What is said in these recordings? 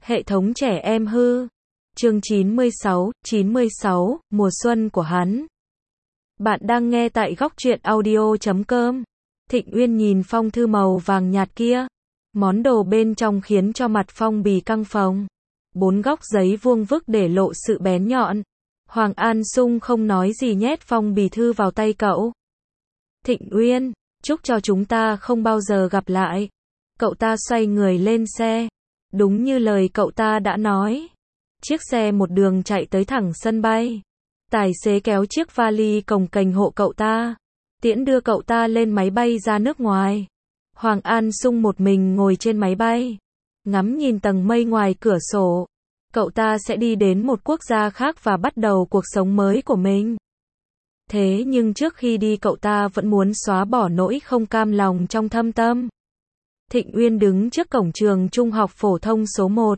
Hệ thống trẻ em hư. Chương 96, mùa xuân của hắn. Bạn đang nghe tại góc truyện audio.com. Thịnh Uyên nhìn phong thư màu vàng nhạt kia. Món đồ bên trong khiến cho mặt phong bì căng phồng. 4 góc giấy vuông vức để lộ sự bén nhọn. Hoàng An Sung không nói gì nhét phong bì thư vào tay cậu. Thịnh Uyên, chúc cho chúng ta không bao giờ gặp lại. Cậu ta xoay người lên xe. Đúng như lời cậu ta đã nói. Chiếc xe một đường chạy tới thẳng sân bay. Tài xế kéo chiếc vali cồng kềnh hộ cậu ta. Tiễn đưa cậu ta lên máy bay ra nước ngoài. Hoàng An Sung một mình ngồi trên máy bay. Ngắm nhìn tầng mây ngoài cửa sổ. Cậu ta sẽ đi đến một quốc gia khác và bắt đầu cuộc sống mới của mình. Thế nhưng trước khi đi cậu ta vẫn muốn xóa bỏ nỗi không cam lòng trong thâm tâm. Thịnh Uyên đứng trước cổng trường trung học phổ thông số 1.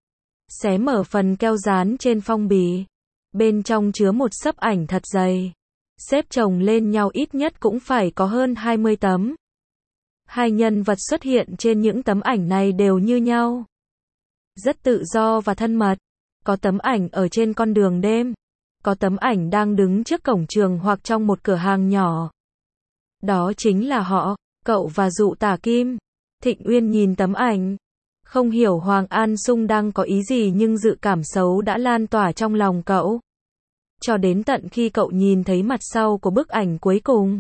Xé mở phần keo dán trên phong bì. Bên trong chứa một xấp ảnh thật dày. Xếp chồng lên nhau ít nhất cũng phải có hơn 20 tấm. Hai nhân vật xuất hiện trên những tấm ảnh này đều như nhau. Rất tự do và thân mật. Có tấm ảnh ở trên con đường đêm. Có tấm ảnh đang đứng trước cổng trường hoặc trong một cửa hàng nhỏ. Đó chính là họ, cậu và Dụ Tả Kim. Thịnh Uyên nhìn tấm ảnh. Không hiểu Hoàng An Sung đang có ý gì nhưng dự cảm xấu đã lan tỏa trong lòng cậu. Cho đến tận khi cậu nhìn thấy mặt sau của bức ảnh cuối cùng.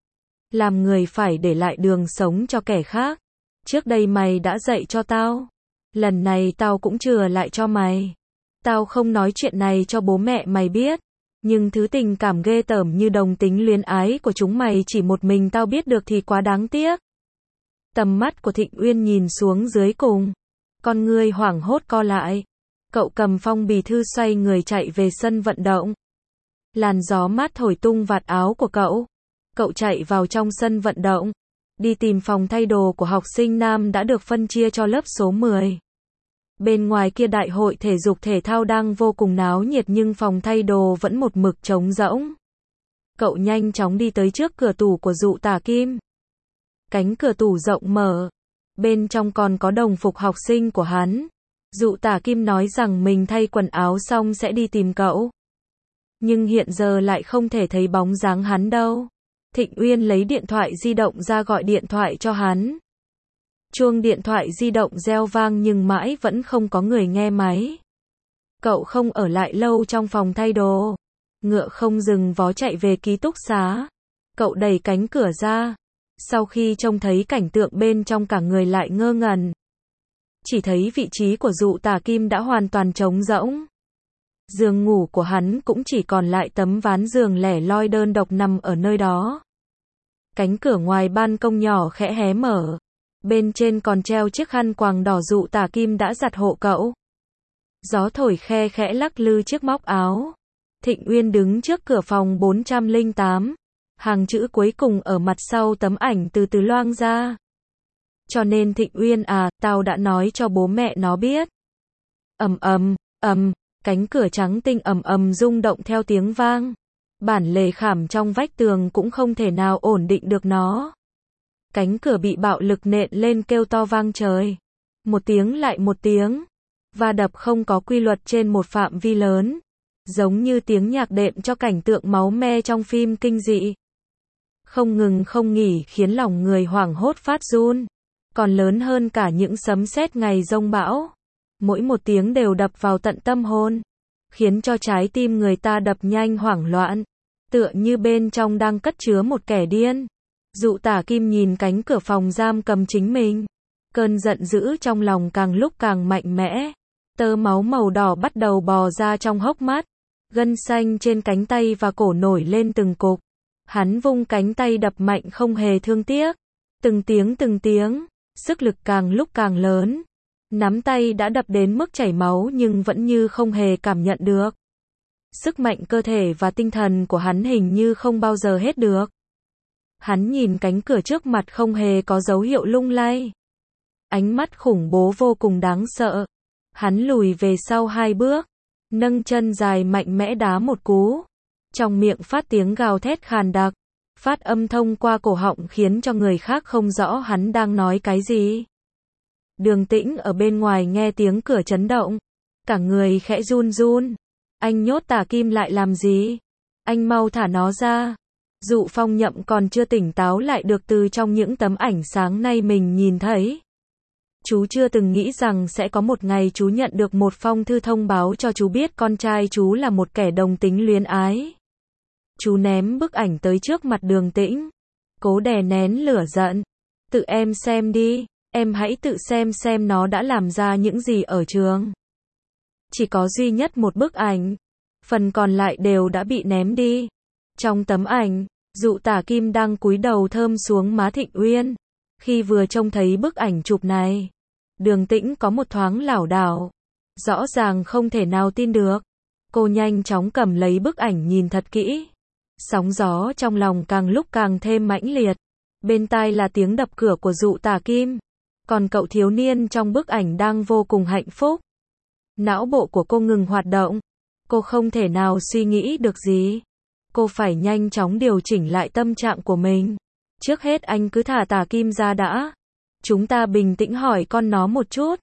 Làm người phải để lại đường sống cho kẻ khác. Trước đây mày đã dạy cho tao. Lần này tao cũng chừa lại cho mày. Tao không nói chuyện này cho bố mẹ mày biết. Nhưng thứ tình cảm ghê tởm như đồng tính luyến ái của chúng mày chỉ một mình tao biết được thì quá đáng tiếc. Tầm mắt của Thịnh Uyên nhìn xuống dưới cùng. Con ngươi hoảng hốt co lại. Cậu cầm phong bì thư xoay người chạy về sân vận động. Làn gió mát thổi tung vạt áo của cậu. Cậu chạy vào trong sân vận động. Đi tìm phòng thay đồ của học sinh nam đã được phân chia cho lớp số 10. Bên ngoài kia đại hội thể dục thể thao đang vô cùng náo nhiệt nhưng phòng thay đồ vẫn một mực trống rỗng. Cậu nhanh chóng đi tới trước cửa tủ của Dụ Tả Kim. Cánh cửa tủ rộng mở. Bên trong còn có đồng phục học sinh của hắn. Dụ Tả Kim nói rằng mình thay quần áo xong sẽ đi tìm cậu. Nhưng hiện giờ lại không thể thấy bóng dáng hắn đâu. Thịnh Uyên lấy điện thoại di động ra gọi điện thoại cho hắn. Chuông điện thoại di động reo vang nhưng mãi vẫn không có người nghe máy. Cậu không ở lại lâu trong phòng thay đồ. Ngựa không dừng vó chạy về ký túc xá. Cậu đẩy cánh cửa ra. Sau khi trông thấy cảnh tượng bên trong cả người lại ngơ ngẩn. Chỉ thấy vị trí của Dụ Tả Kim đã hoàn toàn trống rỗng. Giường ngủ của hắn cũng chỉ còn lại tấm ván giường lẻ loi đơn độc nằm ở nơi đó. Cánh cửa ngoài ban công nhỏ khẽ hé mở. Bên trên còn treo chiếc khăn quàng đỏ Dụ Tả Kim đã giặt hộ cậu. Gió thổi khe khẽ lắc lư chiếc móc áo. Thịnh Uyên đứng trước cửa phòng 408. Hàng chữ cuối cùng ở mặt sau tấm ảnh từ từ loang ra. Cho nên Thịnh Uyên à, tao đã nói cho bố mẹ nó biết. Cánh cửa trắng tinh rung động theo tiếng vang. Bản lề khảm trong vách tường cũng không thể nào ổn định được nó. Cánh cửa bị bạo lực nện lên kêu to vang trời. Một tiếng lại một tiếng. Va đập không có quy luật trên một phạm vi lớn. Giống như tiếng nhạc đệm cho cảnh tượng máu me trong phim kinh dị. Không ngừng không nghỉ khiến lòng người hoảng hốt phát run. Còn lớn hơn cả những sấm sét ngày giông bão. Mỗi một tiếng đều đập vào tận tâm hồn. Khiến cho trái tim người ta đập nhanh hoảng loạn. Tựa như bên trong đang cất chứa một kẻ điên. Dụ Tả Kim nhìn cánh cửa phòng giam cầm chính mình. Cơn giận dữ trong lòng càng lúc càng mạnh mẽ. Tơ máu màu đỏ bắt đầu bò ra trong hốc mắt. Gân xanh trên cánh tay và cổ nổi lên từng cục. Hắn vung cánh tay đập mạnh không hề thương tiếc. Từng tiếng. Sức lực càng lúc càng lớn. Nắm tay đã đập đến mức chảy máu nhưng vẫn như không hề cảm nhận được. Sức mạnh cơ thể và tinh thần của hắn hình như không bao giờ hết được. Hắn nhìn cánh cửa trước mặt không hề có dấu hiệu lung lay. Ánh mắt khủng bố vô cùng đáng sợ. Hắn lùi về sau 2 bước. Nâng chân dài mạnh mẽ đá một cú. Trong miệng phát tiếng gào thét khàn đặc. Phát âm thông qua cổ họng khiến cho người khác không rõ hắn đang nói cái gì. Đường Tĩnh ở bên ngoài nghe tiếng cửa chấn động, cả người khẽ run run. Anh nhốt Tả Kim lại làm gì? Anh mau thả nó ra. Dụ Phong Nhậm còn chưa tỉnh táo lại được từ trong những tấm ảnh sáng nay mình nhìn thấy. Chú chưa từng nghĩ rằng sẽ có một ngày chú nhận được một phong thư thông báo cho chú biết con trai chú là một kẻ đồng tính luyến ái. Chú ném bức ảnh tới trước mặt Đường Tĩnh, cố đè nén lửa giận. Tự em xem đi, em hãy tự xem nó đã làm ra những gì ở trường. Chỉ có duy nhất một bức ảnh, phần còn lại đều đã bị ném đi. Trong tấm ảnh, Dụ Tả Kim đang cúi đầu thơm xuống má Thịnh Uyên. Khi vừa trông thấy bức ảnh chụp này, Đường Tĩnh có một thoáng lảo đảo. Rõ ràng không thể nào tin được. Cô nhanh chóng cầm lấy bức ảnh nhìn thật kỹ. Sóng gió trong lòng càng lúc càng thêm mãnh liệt. Bên tai là tiếng đập cửa của Dụ Tả Kim. Còn cậu thiếu niên trong bức ảnh đang vô cùng hạnh phúc. Não bộ của cô ngừng hoạt động. Cô không thể nào suy nghĩ được gì. Cô phải nhanh chóng điều chỉnh lại tâm trạng của mình. Trước hết anh cứ thả Tả Kim ra đã. Chúng ta bình tĩnh hỏi con nó một chút.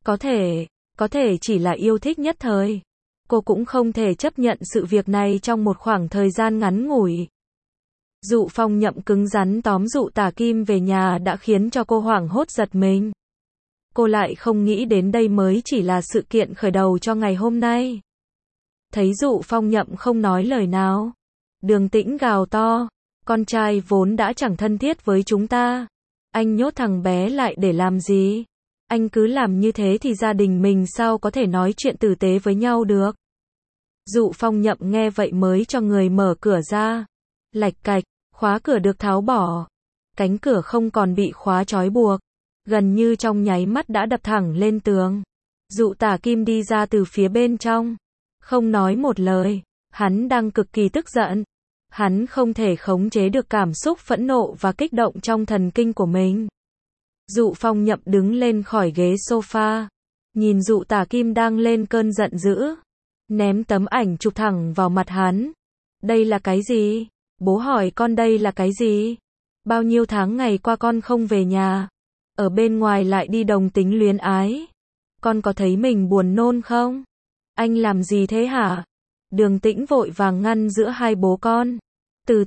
Có thể chỉ là yêu thích nhất thời. Cô cũng không thể chấp nhận sự việc này trong một khoảng thời gian ngắn ngủi. Dụ Phong Nhậm cứng rắn tóm Dụ Tả Kim về nhà đã khiến cho cô hoảng hốt giật mình. Cô lại không nghĩ đến đây mới chỉ là sự kiện khởi đầu cho ngày hôm nay. Thấy Dụ Phong Nhậm không nói lời nào, Đường Tĩnh gào to, con trai vốn đã chẳng thân thiết với chúng ta. Anh nhốt thằng bé lại để làm gì? Anh cứ làm như thế thì gia đình mình sao có thể nói chuyện tử tế với nhau được? Dụ Phong Nhậm nghe vậy mới cho người mở cửa ra. Lạch cạch, khóa cửa được tháo bỏ. Cánh cửa không còn bị khóa trói buộc. Gần như trong nháy mắt đã đập thẳng lên tường. Dụ Tả Kim đi ra từ phía bên trong. Không nói một lời. Hắn đang cực kỳ tức giận. Hắn không thể khống chế được cảm xúc phẫn nộ và kích động trong thần kinh của mình. Dụ Phong Nhậm đứng lên khỏi ghế sofa. Nhìn Dụ Tả Kim đang lên cơn giận dữ. Ném tấm ảnh chụp thẳng vào mặt hắn. Đây là cái gì? Bố hỏi con đây là cái gì? Bao nhiêu tháng ngày qua con không về nhà. Ở bên ngoài lại đi đồng tính luyến ái. Con có thấy mình buồn nôn không? Anh làm gì thế hả? Đường Tĩnh vội vàng ngăn giữa hai bố con. Từ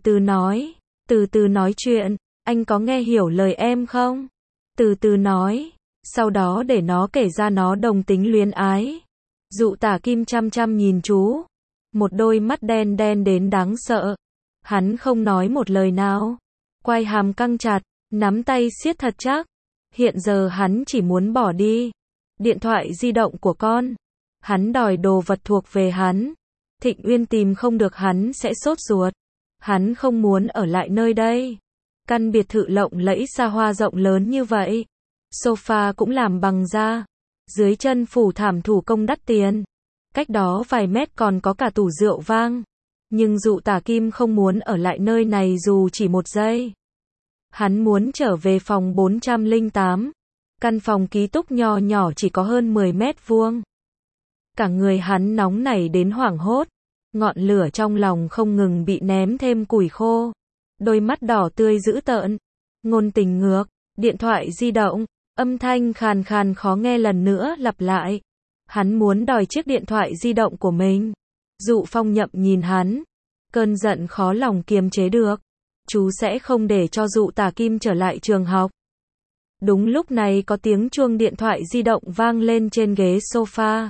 từ nói chuyện. Anh có nghe hiểu lời em không? Từ từ nói. Sau đó để nó kể ra nó đồng tính luyến ái. Dụ Tả Kim chăm chăm nhìn chú. Một đôi mắt đen đen đến đáng sợ. Hắn không nói một lời nào. Quai hàm căng chặt, nắm tay siết thật chắc. Hiện giờ hắn chỉ muốn bỏ đi. Điện thoại di động của con. Hắn đòi đồ vật thuộc về hắn. Thịnh Uyên tìm không được hắn sẽ sốt ruột. Hắn không muốn ở lại nơi đây. Căn biệt thự lộng lẫy xa hoa rộng lớn như vậy. Sofa cũng làm bằng da. Dưới chân phủ thảm thủ công đắt tiền. Cách đó vài mét còn có cả tủ rượu vang. Nhưng Dụ Tả Kim không muốn ở lại nơi này dù chỉ một giây. Hắn muốn trở về phòng 408. Căn phòng ký túc nho nhỏ chỉ có hơn 10 mét vuông. Cả người hắn nóng nảy đến hoảng hốt. Ngọn lửa trong lòng không ngừng bị ném thêm củi khô. Đôi mắt đỏ tươi dữ tợn. Ngôn tình ngược. Điện thoại di động. Âm thanh khàn khàn khó nghe lần nữa lặp lại. Hắn muốn đòi chiếc điện thoại di động của mình. Dụ Phong Nhậm nhìn hắn. Cơn giận khó lòng kiềm chế được. Chú sẽ không để cho Dụ Tả Kim trở lại trường học. Đúng lúc này có tiếng chuông điện thoại di động vang lên trên ghế sofa.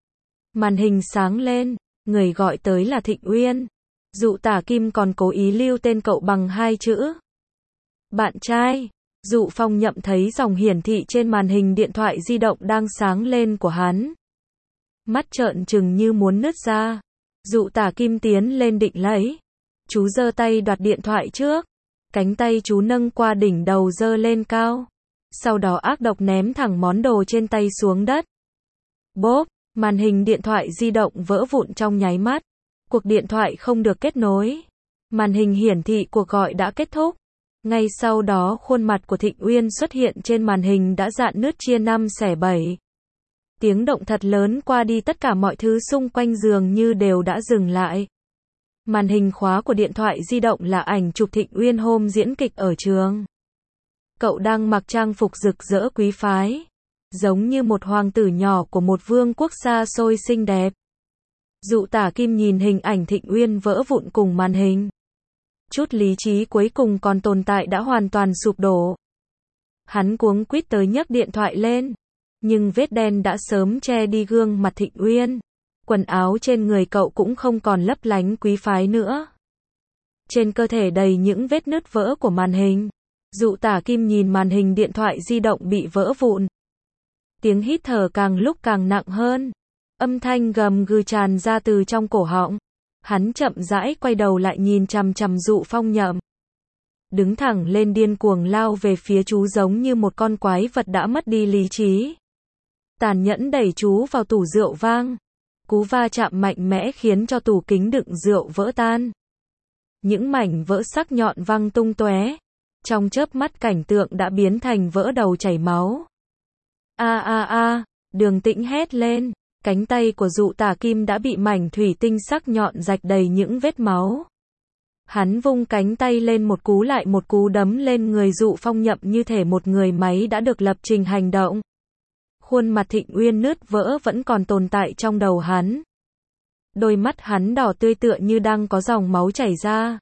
Màn hình sáng lên. Người gọi tới là Thịnh Uyên. Dụ Tả Kim còn cố ý lưu tên cậu bằng 2 chữ. Bạn trai. Dụ Phong Nhậm thấy dòng hiển thị trên màn hình điện thoại di động đang sáng lên của hắn. Mắt trợn trừng như muốn nứt ra. Dụ Tả Kim tiến lên định lấy. Chú giơ tay đoạt điện thoại trước. Cánh tay chú nâng qua đỉnh đầu giơ lên cao. Sau đó ác độc ném thẳng món đồ trên tay xuống đất. Bốp, màn hình điện thoại di động vỡ vụn trong nháy mắt. Cuộc điện thoại không được kết nối. Màn hình hiển thị cuộc gọi đã kết thúc. Ngay sau đó khuôn mặt của Thịnh Uyên xuất hiện trên màn hình đã rạn nứt chia 5 xẻ 7. Tiếng động thật lớn qua đi tất cả mọi thứ xung quanh dường như đều đã dừng lại. Màn hình khóa của điện thoại di động là ảnh chụp Thịnh Uyên hôm diễn kịch ở trường. Cậu đang mặc trang phục rực rỡ quý phái. giống như một hoàng tử nhỏ của một vương quốc xa xôi xinh đẹp. Dụ Tả Kim nhìn hình ảnh Thịnh Uyên vỡ vụn cùng màn hình. Chút lý trí cuối cùng còn tồn tại đã hoàn toàn sụp đổ. Hắn cuống quýt tới nhấc điện thoại lên, nhưng vết đen đã sớm che đi gương mặt Thịnh Uyên. Quần áo trên người cậu cũng không còn lấp lánh quý phái nữa. Trên cơ thể đầy những vết nứt vỡ của màn hình. Dụ Tả Kim nhìn màn hình điện thoại di động bị vỡ vụn. Tiếng hít thở càng lúc càng nặng hơn. Âm thanh gầm gừ tràn ra từ trong cổ họng. Hắn chậm rãi quay đầu lại nhìn chằm chằm Dụ Phong Nhậm. Đứng thẳng lên điên cuồng lao về phía chú giống như một con quái vật đã mất đi lý trí. Tàn nhẫn đẩy chú vào tủ rượu vang. Cú va chạm mạnh mẽ khiến cho tủ kính đựng rượu vỡ tan. Những mảnh vỡ sắc nhọn văng tung tóe. Trong chớp mắt cảnh tượng đã biến thành vỡ đầu chảy máu. Đường Tĩnh hét lên. Cánh tay của Dụ Tả Kim đã bị mảnh thủy tinh sắc nhọn rạch đầy những vết máu. Hắn vung cánh tay lên một cú lại một cú đấm lên người Dụ Phong Nhậm như thể một người máy đã được lập trình hành động. Khuôn mặt Thịnh Uyên nứt vỡ vẫn còn tồn tại trong đầu hắn. Đôi mắt hắn đỏ tươi tựa như đang có dòng máu chảy ra.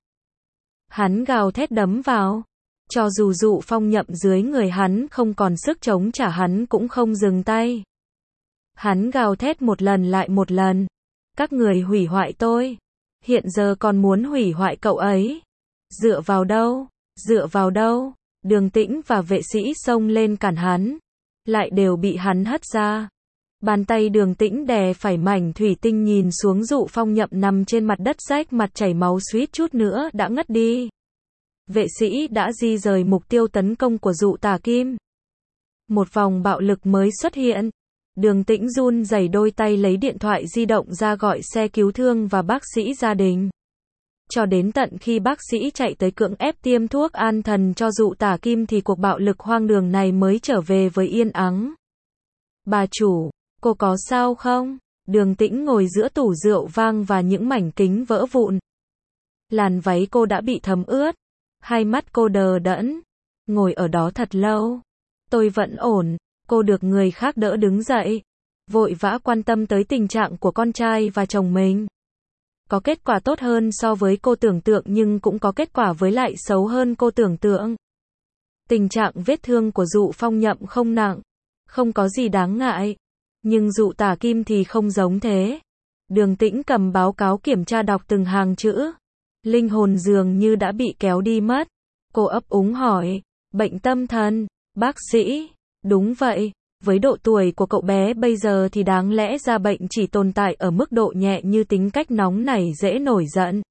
Hắn gào thét đấm vào. Cho dù Dụ Phong Nhậm dưới người hắn không còn sức chống trả hắn cũng không dừng tay. Hắn gào thét một lần lại một lần. Các người hủy hoại tôi. Hiện giờ còn muốn hủy hoại cậu ấy. Dựa vào đâu? Dựa vào đâu? Đường Tĩnh và vệ sĩ xông lên cản hắn. Lại đều bị hắn hất ra. Bàn tay Đường Tĩnh đè phải mảnh thủy tinh nhìn xuống Dụ Phong Nhậm nằm trên mặt đất rách mặt chảy máu suýt chút nữa đã ngất đi. Vệ sĩ đã di rời mục tiêu tấn công của Dụ Tả Kim. Một vòng bạo lực mới xuất hiện. Đường Tĩnh run rẩy đôi tay lấy điện thoại di động ra gọi xe cứu thương và bác sĩ gia đình. Cho đến tận khi bác sĩ chạy tới cưỡng ép tiêm thuốc an thần cho Dụ Tả Kim thì cuộc bạo lực hoang đường này mới trở về với yên ắng. Bà chủ, cô có sao không? Đường Tĩnh ngồi giữa tủ rượu vang và những mảnh kính vỡ vụn. Làn váy cô đã bị thấm ướt. Hai mắt cô đờ đẫn. Ngồi ở đó thật lâu. Tôi vẫn ổn. Cô được người khác đỡ đứng dậy. Vội vã quan tâm tới tình trạng của con trai và chồng mình. Có kết quả tốt hơn so với cô tưởng tượng nhưng cũng có kết quả với lại xấu hơn cô tưởng tượng. Tình trạng vết thương của Dụ Phong Nhậm không nặng. Không có gì đáng ngại. Nhưng Dụ Tả Kim thì không giống thế. Đường Tĩnh cầm báo cáo kiểm tra đọc từng hàng chữ. Linh hồn dường như đã bị kéo đi mất. Cô ấp úng hỏi. Bệnh tâm thần, bác sĩ. Đúng vậy, với độ tuổi của cậu bé bây giờ thì đáng lẽ ra bệnh chỉ tồn tại ở mức độ nhẹ như tính cách nóng nảy dễ nổi giận.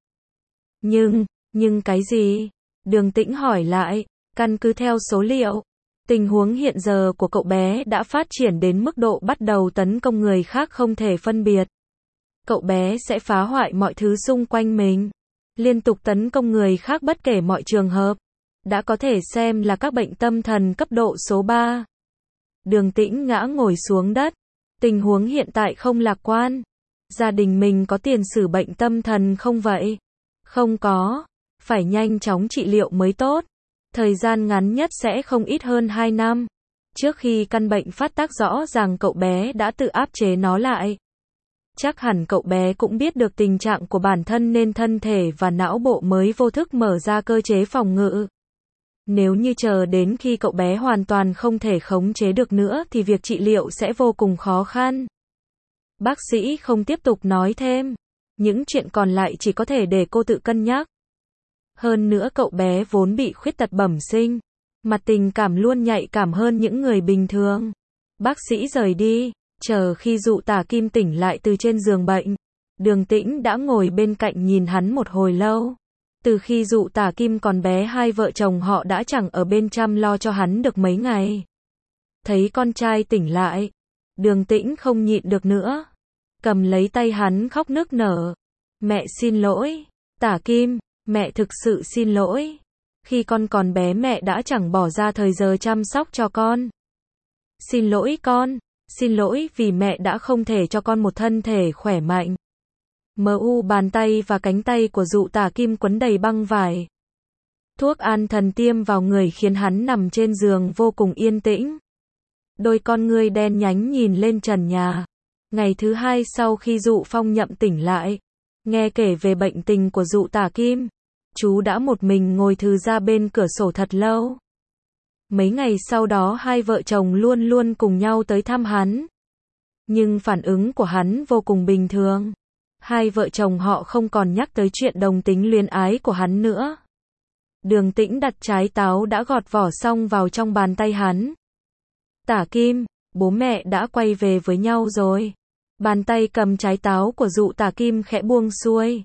Nhưng cái gì? Đường Tĩnh hỏi lại, căn cứ theo số liệu, tình huống hiện giờ của cậu bé đã phát triển đến mức độ bắt đầu tấn công người khác không thể phân biệt. Cậu bé sẽ phá hoại mọi thứ xung quanh mình, liên tục tấn công người khác bất kể mọi trường hợp. Đã có thể xem là các bệnh tâm thần cấp độ số 3. Đường Tĩnh ngã ngồi xuống đất. Tình huống hiện tại không lạc quan. Gia đình mình có tiền sử bệnh tâm thần không vậy? Không có. Phải nhanh chóng trị liệu mới tốt. Thời gian ngắn nhất sẽ không ít hơn 2 năm. Trước khi căn bệnh phát tác rõ ràng cậu bé đã tự áp chế nó lại. Chắc hẳn cậu bé cũng biết được tình trạng của bản thân nên thân thể và não bộ mới vô thức mở ra cơ chế phòng ngự. Nếu như chờ đến khi cậu bé hoàn toàn không thể khống chế được nữa thì việc trị liệu sẽ vô cùng khó khăn. Bác sĩ không tiếp tục nói thêm. Những chuyện còn lại chỉ có thể để cô tự cân nhắc. Hơn nữa cậu bé vốn bị khuyết tật bẩm sinh. Mặt tình cảm luôn nhạy cảm hơn những người bình thường. Bác sĩ rời đi. Chờ khi Dụ Tả Kim tỉnh lại từ trên giường bệnh. Đường Tĩnh đã ngồi bên cạnh nhìn hắn một hồi lâu. Từ khi Dụ Tả Kim còn bé hai vợ chồng họ đã chẳng ở bên chăm lo cho hắn được mấy ngày. Thấy con trai tỉnh lại, Đường Tĩnh không nhịn được nữa. Cầm lấy tay hắn khóc nức nở. Mẹ xin lỗi, Tả Kim, mẹ thực sự xin lỗi. Khi con còn bé mẹ đã chẳng bỏ ra thời giờ chăm sóc cho con. Xin lỗi con, xin lỗi vì mẹ đã không thể cho con một thân thể khỏe mạnh. Bàn tay và cánh tay của Dụ Tả Kim quấn đầy băng vải. Thuốc an thần tiêm vào người khiến hắn nằm trên giường vô cùng yên tĩnh. đôi con ngươi đen nhánh nhìn lên trần nhà. Ngày thứ hai sau khi Dụ Phong Nhậm tỉnh lại, nghe kể về bệnh tình của Dụ Tả Kim, chú đã một mình ngồi thư ra bên cửa sổ thật lâu. Mấy ngày sau đó hai vợ chồng luôn luôn cùng nhau tới thăm hắn. Nhưng phản ứng của hắn vô cùng bình thường. Hai vợ chồng họ không còn nhắc tới chuyện đồng tính luyến ái của hắn nữa. Đường Tĩnh đặt trái táo đã gọt vỏ xong vào trong bàn tay hắn. Tả Kim, bố mẹ đã quay về với nhau rồi. Bàn tay cầm trái táo của Dụ Tả Kim khẽ buông xuôi.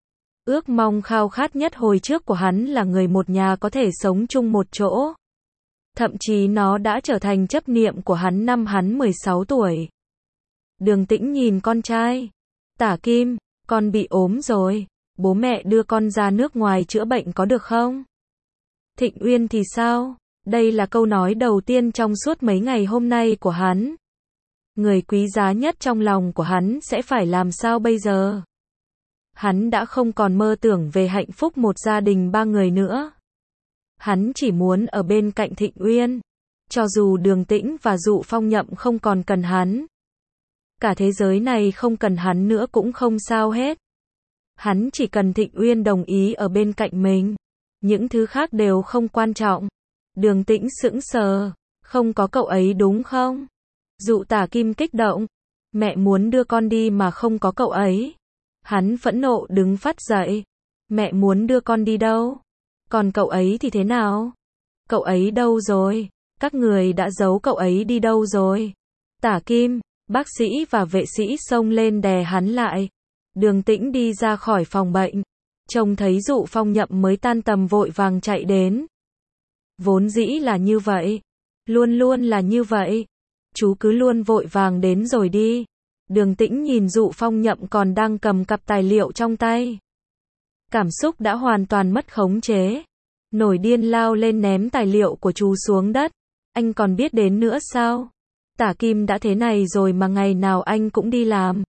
Ước mong khao khát nhất hồi trước của hắn là người một nhà có thể sống chung một chỗ. Thậm chí nó đã trở thành chấp niệm của hắn năm hắn 16 tuổi. Đường Tĩnh nhìn con trai. Tả Kim, con bị ốm rồi. Bố mẹ đưa con ra nước ngoài chữa bệnh có được không? Thịnh Uyên thì sao? Đây là câu nói đầu tiên trong suốt mấy ngày hôm nay của hắn. Người quý giá nhất trong lòng của hắn sẽ phải làm sao bây giờ? Hắn đã không còn mơ tưởng về hạnh phúc một gia đình ba người nữa. Hắn chỉ muốn ở bên cạnh Thịnh Uyên. Cho dù Đường Tĩnh và Dụ Phong Nhậm không còn cần hắn. Cả thế giới này không cần hắn nữa cũng không sao hết. Hắn chỉ cần Thịnh Uyên đồng ý ở bên cạnh mình. Những thứ khác đều không quan trọng. Đường Tĩnh sững sờ. Không có cậu ấy đúng không? Dụ Tả Kim kích động. Mẹ muốn đưa con đi mà không có cậu ấy. Hắn phẫn nộ đứng phát dậy. Mẹ muốn đưa con đi đâu? Còn cậu ấy thì thế nào? Cậu ấy đâu rồi? Các người đã giấu cậu ấy đi đâu rồi? Tả Kim, bác sĩ và vệ sĩ xông lên đè hắn lại. Đường Tĩnh đi ra khỏi phòng bệnh. Trông thấy Dụ Phong Nhậm mới tan tầm vội vàng chạy đến. Vốn dĩ là như vậy. Luôn luôn là như vậy. Chú cứ luôn vội vàng đến rồi đi. Đường Tĩnh nhìn Dụ Phong Nhậm còn đang cầm cặp tài liệu trong tay. Cảm xúc đã hoàn toàn mất khống chế. Nổi điên lao lên ném tài liệu của chú xuống đất. Anh còn biết đến nữa sao? Tả Kim đã thế này rồi mà ngày nào anh cũng đi làm.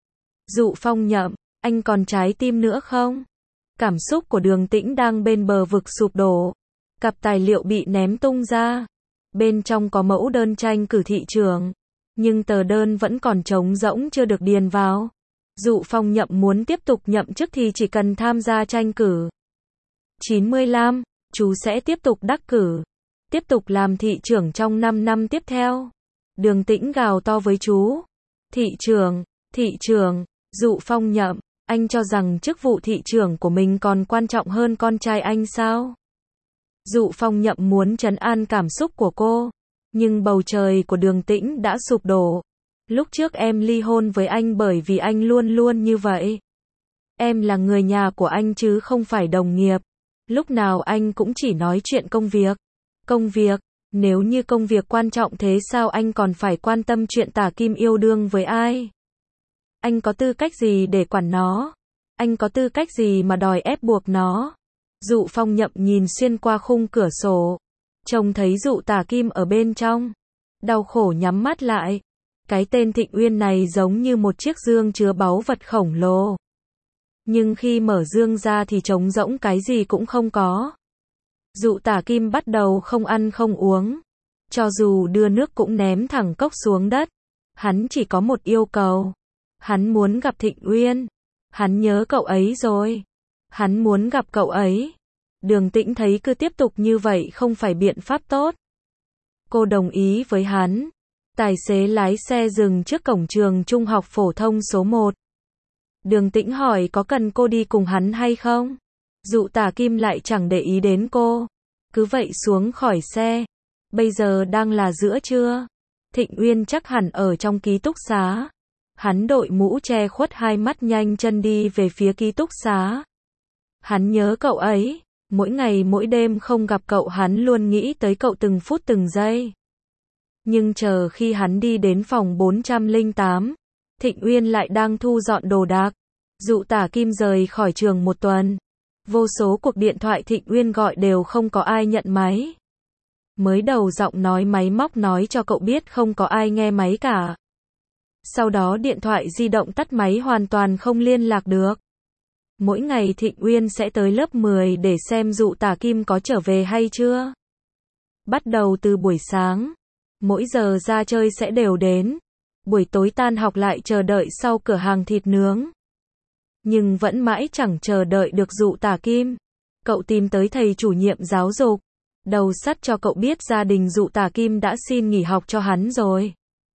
Dụ Phong Nhậm, anh còn trái tim nữa không? Cảm xúc của Đường Tĩnh đang bên bờ vực sụp đổ. Cặp tài liệu bị ném tung ra. Bên trong có mẫu đơn tranh cử thị trưởng. Nhưng tờ đơn vẫn còn trống rỗng chưa được điền vào. Dụ Phong Nhậm muốn tiếp tục nhậm chức thì chỉ cần tham gia tranh cử. 95, chú sẽ tiếp tục đắc cử. Tiếp tục làm thị trưởng trong 5 năm tiếp theo. Đường Tĩnh gào to với chú. Thị trưởng, Dụ Phong Nhậm, anh cho rằng chức vụ thị trưởng của mình còn quan trọng hơn con trai anh sao? Dụ Phong Nhậm muốn trấn an cảm xúc của cô. Nhưng bầu trời của Đường Tĩnh đã sụp đổ. Lúc trước em ly hôn với anh bởi vì anh luôn luôn như vậy. Em là người nhà của anh chứ không phải đồng nghiệp. Lúc nào anh cũng chỉ nói chuyện công việc. Công việc, nếu như công việc quan trọng thế sao anh còn phải quan tâm chuyện Tả Kim yêu đương với ai? Anh có tư cách gì để quản nó? Anh có tư cách gì mà đòi ép buộc nó? Dụ Phong Nhậm nhìn xuyên qua khung cửa sổ. Trông thấy Dụ Tả Kim ở bên trong. Đau khổ nhắm mắt lại. Cái tên Thịnh Uyên này giống như một chiếc dương chứa báu vật khổng lồ. Nhưng khi mở dương ra thì trống rỗng cái gì cũng không có. Dụ Tả Kim bắt đầu không ăn không uống. Cho dù đưa nước cũng ném thẳng cốc xuống đất. Hắn chỉ có một yêu cầu. Hắn muốn gặp Thịnh Uyên. Hắn nhớ cậu ấy rồi. Hắn muốn gặp cậu ấy. Đường Tĩnh thấy cứ tiếp tục như vậy không phải biện pháp tốt. Cô đồng ý với hắn. Tài xế lái xe dừng trước cổng trường trung học phổ thông số 1. Đường Tĩnh hỏi có cần cô đi cùng hắn hay không? Dụ Tả Kim lại chẳng để ý đến cô. Cứ vậy xuống khỏi xe. Bây giờ đang là giữa trưa. Thịnh Uyên chắc hẳn ở trong ký túc xá. Hắn đội mũ che khuất hai mắt nhanh chân đi về phía ký túc xá. Hắn nhớ cậu ấy. Mỗi ngày mỗi đêm không gặp cậu hắn luôn nghĩ tới cậu từng phút từng giây. Nhưng chờ khi hắn đi đến phòng 408, Thịnh Uyên lại đang thu dọn đồ đạc. Dụ Tả Kim rời khỏi trường một tuần. Vô số cuộc điện thoại Thịnh Uyên gọi đều không có ai nhận máy. Mới đầu giọng nói máy móc nói cho cậu biết không có ai nghe máy cả. Sau đó điện thoại di động tắt máy hoàn toàn không liên lạc được. Mỗi ngày Thịnh Uyên sẽ tới lớp 10 để xem Dụ Tả Kim có trở về hay chưa. Bắt đầu từ buổi sáng, Mỗi giờ ra chơi sẽ đều đến. Buổi tối tan học lại chờ đợi sau cửa hàng thịt nướng. Nhưng vẫn mãi chẳng chờ đợi được Dụ Tả Kim. Cậu tìm tới thầy chủ nhiệm giáo dục. Đầu sắt cho cậu biết gia đình Dụ Tả Kim đã xin nghỉ học cho hắn rồi.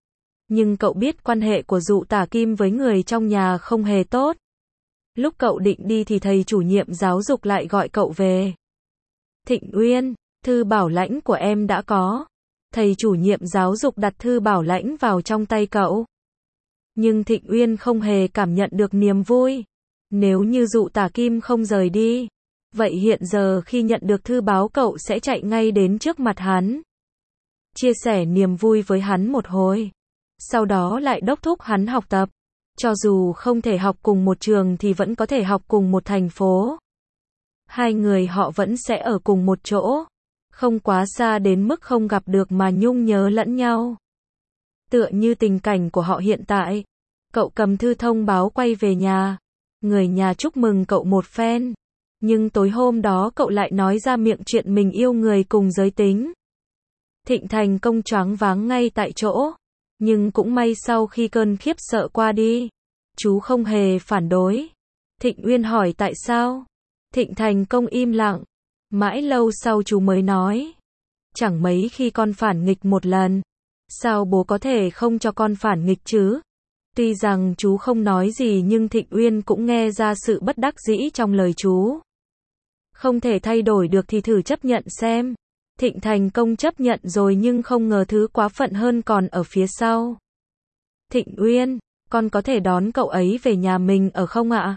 Nhưng cậu biết quan hệ của Dụ Tả Kim với người trong nhà không hề tốt. Lúc cậu định đi thì thầy chủ nhiệm giáo dục lại gọi cậu về. Thịnh Uyên, thư bảo lãnh của em đã có. Thầy chủ nhiệm giáo dục đặt thư bảo lãnh vào trong tay cậu. Nhưng Thịnh Uyên không hề cảm nhận được niềm vui. Nếu như Dụ Tả Kim không rời đi, vậy hiện giờ khi nhận được thư báo cậu sẽ chạy ngay đến trước mặt hắn. Chia sẻ niềm vui với hắn một hồi. Sau đó lại đốc thúc hắn học tập. Cho dù không thể học cùng một trường thì vẫn có thể học cùng một thành phố. Hai người họ vẫn sẽ ở cùng một chỗ. Không quá xa đến mức không gặp được mà nhung nhớ lẫn nhau. Tựa như tình cảnh của họ hiện tại. Cậu cầm thư thông báo quay về nhà. Người nhà chúc mừng cậu một phen. Nhưng tối hôm đó cậu lại nói ra miệng chuyện mình yêu người cùng giới tính. Thịnh Thành Công choáng váng ngay tại chỗ. Nhưng cũng may sau khi cơn khiếp sợ qua đi, chú không hề phản đối. Thịnh Uyên hỏi tại sao? Thịnh Thành Công im lặng. Mãi lâu sau chú mới nói. Chẳng mấy khi con phản nghịch một lần. Sao bố có thể không cho con phản nghịch chứ? Tuy rằng chú không nói gì nhưng Thịnh Uyên cũng nghe ra sự bất đắc dĩ trong lời chú. Không thể thay đổi được thì thử chấp nhận xem. Thịnh Thành Công chấp nhận rồi nhưng không ngờ thứ quá phận hơn còn ở phía sau. Thịnh Uyên, con có thể đón cậu ấy về nhà mình ở không ạ?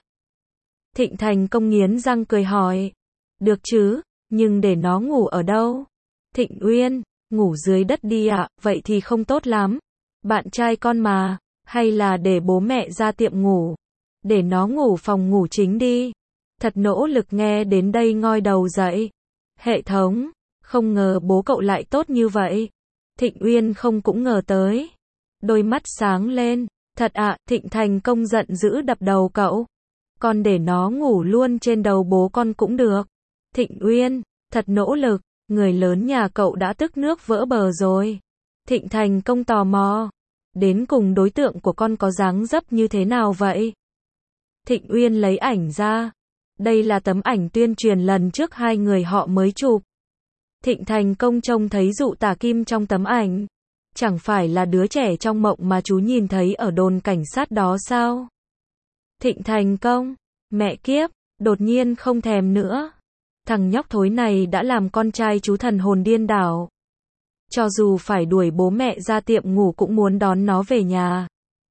Thịnh Thành Công nghiến răng cười hỏi. Được chứ, nhưng để nó ngủ ở đâu? Thịnh Uyên, ngủ dưới đất đi ạ, vậy thì không tốt lắm. Bạn trai con mà, hay là để bố mẹ ra tiệm ngủ. Để nó ngủ phòng ngủ chính đi. Thật nỗ lực nghe đến đây ngoi đầu dậy. Hệ thống, không ngờ bố cậu lại tốt như vậy. Thịnh Uyên không cũng ngờ tới. Đôi mắt sáng lên. Thật ạ, Thịnh Thành Công giận dữ đập đầu cậu. Con để nó ngủ luôn trên đầu bố con cũng được. Thịnh Uyên, thật nỗ lực, người lớn nhà cậu đã tức nước vỡ bờ rồi. Thịnh Thành Công tò mò. Đến cùng đối tượng của con có dáng dấp như thế nào vậy? Thịnh Uyên lấy ảnh ra. Đây là tấm ảnh tuyên truyền lần trước hai người họ mới chụp. Thịnh Thành Công trông thấy Dụ Tả Kim trong tấm ảnh. Chẳng phải là đứa trẻ trong mộng mà chú nhìn thấy ở đồn cảnh sát đó sao? Thịnh Thành Công, mẹ kiếp, đột nhiên không thèm nữa. Thằng nhóc thối này đã làm con trai chú thần hồn điên đảo. Cho dù phải đuổi bố mẹ ra tiệm ngủ cũng muốn đón nó về nhà.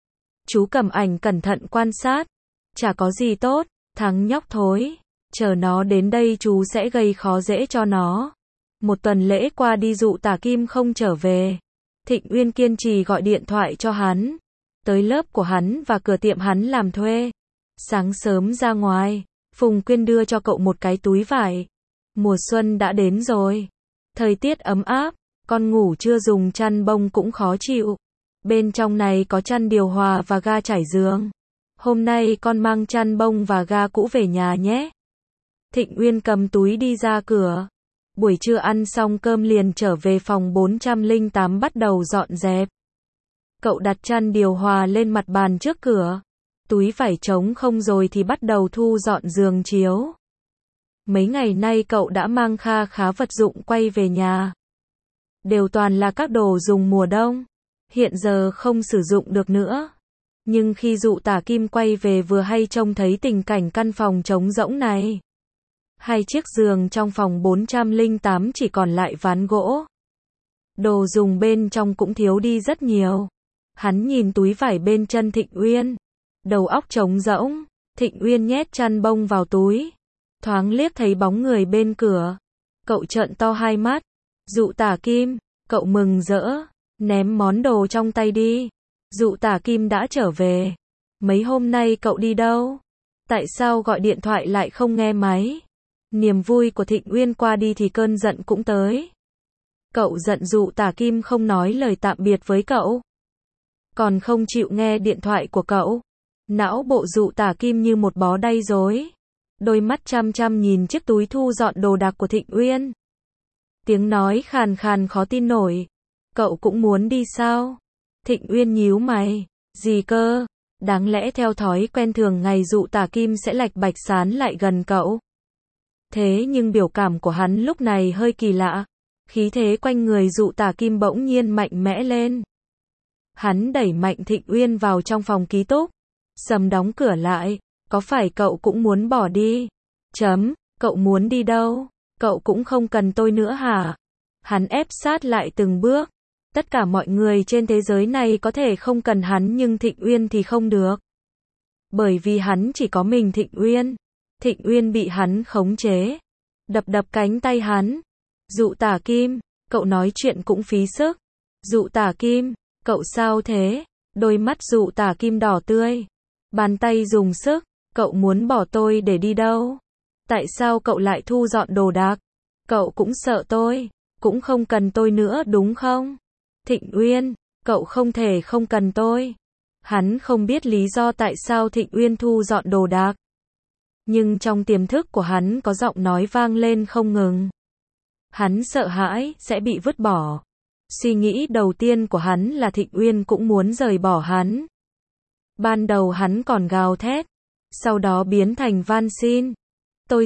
Chú cầm ảnh cẩn thận quan sát. Chả có gì tốt, thằng nhóc thối. Chờ nó đến đây chú sẽ gây khó dễ cho nó. Một tuần lễ qua đi Dụ Tả Kim không trở về. Thịnh Uyên kiên trì gọi điện thoại cho hắn. Tới lớp của hắn và cửa tiệm hắn làm thuê. Sáng sớm ra ngoài, Phùng Quyên đưa cho cậu một cái túi vải. Mùa xuân đã đến rồi. Thời tiết ấm áp, con ngủ chưa dùng chăn bông cũng khó chịu. Bên trong này có chăn điều hòa và ga trải giường. Hôm nay con mang chăn bông và ga cũ về nhà nhé. Thịnh Uyên cầm túi đi ra cửa. Buổi trưa ăn xong cơm liền trở về phòng 408 bắt đầu dọn dẹp. Cậu đặt chăn điều hòa lên mặt bàn trước cửa. Túi vải trống không rồi thì bắt đầu thu dọn giường chiếu. Mấy ngày nay cậu đã mang kha khá vật dụng quay về nhà. Đều toàn là các đồ dùng mùa đông. Hiện giờ không sử dụng được nữa. Nhưng khi Dụ Tả Kim quay về vừa hay trông thấy tình cảnh căn phòng trống rỗng này. Hai chiếc giường trong phòng 408 chỉ còn lại ván gỗ. Đồ dùng bên trong cũng thiếu đi rất nhiều. Hắn nhìn túi vải bên chân Thịnh Uyên. Đầu óc trống rỗng. Thịnh Uyên nhét chăn bông vào túi. Thoáng liếc thấy bóng người bên cửa. Cậu trợn to hai mắt. Dụ Tả Kim, cậu mừng rỡ. Ném món đồ trong tay đi. Dụ Tả Kim đã trở về. Mấy hôm nay cậu đi đâu? Tại sao gọi điện thoại lại không nghe máy? Niềm vui của Thịnh Uyên qua đi thì cơn giận cũng tới. Cậu giận Dụ Tả Kim không nói lời tạm biệt với cậu. Còn không chịu nghe điện thoại của cậu. Não bộ Dụ Tả Kim như một bó đay rối. Đôi mắt chăm chăm nhìn chiếc túi thu dọn đồ đạc của Thịnh Uyên. Tiếng nói khàn khàn khó tin nổi. Cậu cũng muốn đi sao? Thịnh Uyên nhíu mày. Gì cơ? Đáng lẽ theo thói quen thường ngày Dụ Tả Kim sẽ lạch bạch sán lại gần cậu. Thế nhưng biểu cảm của hắn lúc này hơi kỳ lạ. Khí thế quanh người Dụ Tả Kim bỗng nhiên mạnh mẽ lên. Hắn đẩy mạnh Thịnh Uyên vào trong phòng ký túc. Sầm đóng cửa lại. Có phải cậu cũng muốn bỏ đi? Cậu muốn đi đâu? Cậu cũng không cần tôi nữa hả? Hắn ép sát lại từng bước. Tất cả mọi người trên thế giới này có thể không cần hắn nhưng Thịnh Uyên thì không được. Bởi vì hắn chỉ có mình Thịnh Uyên. Thịnh Uyên bị hắn khống chế. Đập cánh tay hắn. Dụ Tả Kim, cậu nói chuyện cũng phí sức. Dụ Tả Kim, cậu sao thế? Đôi mắt Dụ Tả Kim đỏ tươi. Bàn tay dùng sức. Cậu muốn bỏ tôi để đi đâu? Tại sao cậu lại thu dọn đồ đạc? Cậu cũng sợ tôi. Cũng không cần tôi nữa đúng không? Thịnh Uyên, cậu không thể không cần tôi. Hắn không biết lý do tại sao Thịnh Uyên thu dọn đồ đạc. Nhưng trong tiềm thức của hắn có giọng nói vang lên không ngừng. Hắn sợ hãi sẽ bị vứt bỏ. Suy nghĩ đầu tiên của hắn là Thịnh Uyên cũng muốn rời bỏ hắn. Ban đầu hắn còn gào thét, sau đó biến thành van xin. Tôi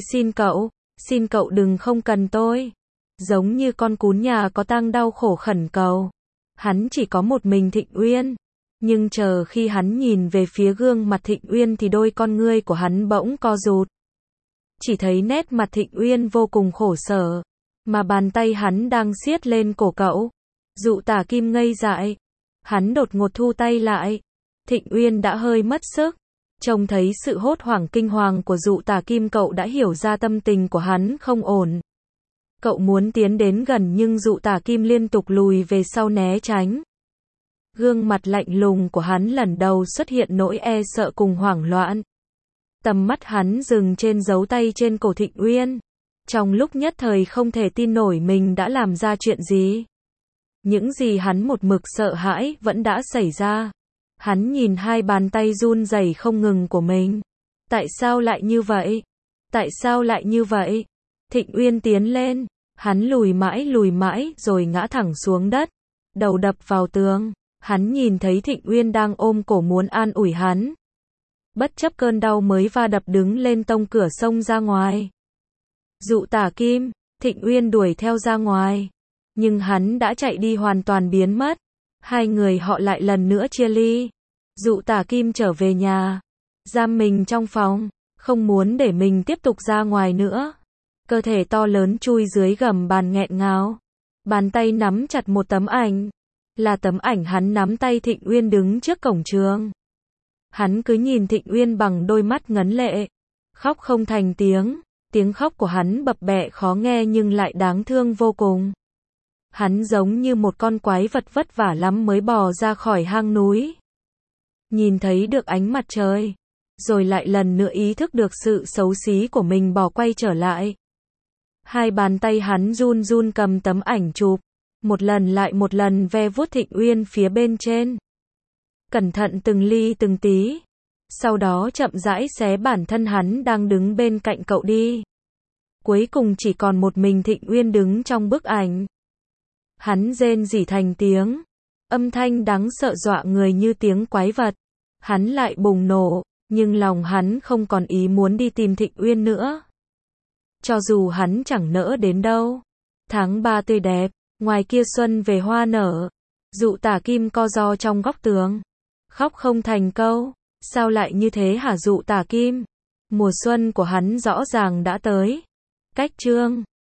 xin cậu đừng không cần tôi. Giống như con cún nhà có tang đau khổ khẩn cầu. Hắn chỉ có một mình Thịnh Uyên. Nhưng chờ khi hắn nhìn về phía gương mặt Thịnh Uyên thì đôi con ngươi của hắn bỗng co rụt. Chỉ thấy nét mặt Thịnh Uyên vô cùng khổ sở. Mà bàn tay hắn đang siết lên cổ cậu. Dụ Tả Kim ngây dại. Hắn đột ngột thu tay lại. Thịnh Uyên đã hơi mất sức. Trông thấy sự hốt hoảng kinh hoàng của Dụ Tả Kim cậu đã hiểu ra tâm tình của hắn không ổn. Cậu muốn tiến đến gần nhưng Dụ Tả Kim liên tục lùi về sau né tránh. Gương mặt lạnh lùng của hắn lần đầu xuất hiện nỗi e sợ cùng hoảng loạn. Tầm mắt hắn dừng trên dấu tay trên cổ Thịnh Uyên. Trong lúc nhất thời không thể tin nổi mình đã làm ra chuyện gì. Những gì hắn một mực sợ hãi vẫn đã xảy ra. Hắn nhìn hai bàn tay run rẩy không ngừng của mình. Tại sao lại như vậy? Tại sao lại như vậy? Thịnh Uyên tiến lên. Hắn lùi mãi rồi ngã thẳng xuống đất. Đầu đập vào tường. Hắn nhìn thấy Thịnh Uyên đang ôm cổ muốn an ủi hắn. Bất chấp cơn đau mới va đập đứng lên tông cửa xông ra ngoài. Dụ Tả Kim, Thịnh Uyên đuổi theo ra ngoài. Nhưng hắn đã chạy đi hoàn toàn biến mất. Hai người họ lại lần nữa chia ly. Dụ Tả Kim trở về nhà. Giam mình trong phòng. Không muốn để mình tiếp tục ra ngoài nữa. Cơ thể to lớn chui dưới gầm bàn nghẹn ngào. Bàn tay nắm chặt một tấm ảnh. Là tấm ảnh hắn nắm tay Thịnh Uyên đứng trước cổng trường. Hắn cứ nhìn Thịnh Uyên bằng đôi mắt ngấn lệ. Khóc không thành tiếng. Tiếng khóc của hắn bập bẹ khó nghe nhưng lại đáng thương vô cùng. Hắn giống như một con quái vật vất vả lắm mới bò ra khỏi hang núi. Nhìn thấy được ánh mặt trời. Rồi lại lần nữa ý thức được sự xấu xí của mình bỏ quay trở lại. Hai bàn tay hắn run run cầm tấm ảnh chụp. Một lần lại một lần ve vuốt Thịnh Uyên phía bên trên. Cẩn thận từng ly từng tí. Sau đó chậm rãi xé bản thân hắn đang đứng bên cạnh cậu đi. Cuối cùng chỉ còn một mình Thịnh Uyên đứng trong bức ảnh. Hắn rên rỉ thành tiếng. Âm thanh đáng sợ dọa người như tiếng quái vật. Hắn lại bùng nổ, nhưng lòng hắn không còn ý muốn đi tìm Thịnh Uyên nữa. Cho dù hắn chẳng nỡ đến đâu. Tháng 3 tươi đẹp, ngoài kia xuân về hoa nở. Dụ Tả Kim co ro trong góc tường. Khóc không thành câu. Sao lại như thế hả Dụ Tả Kim? Mùa xuân của hắn rõ ràng đã tới. Cách chương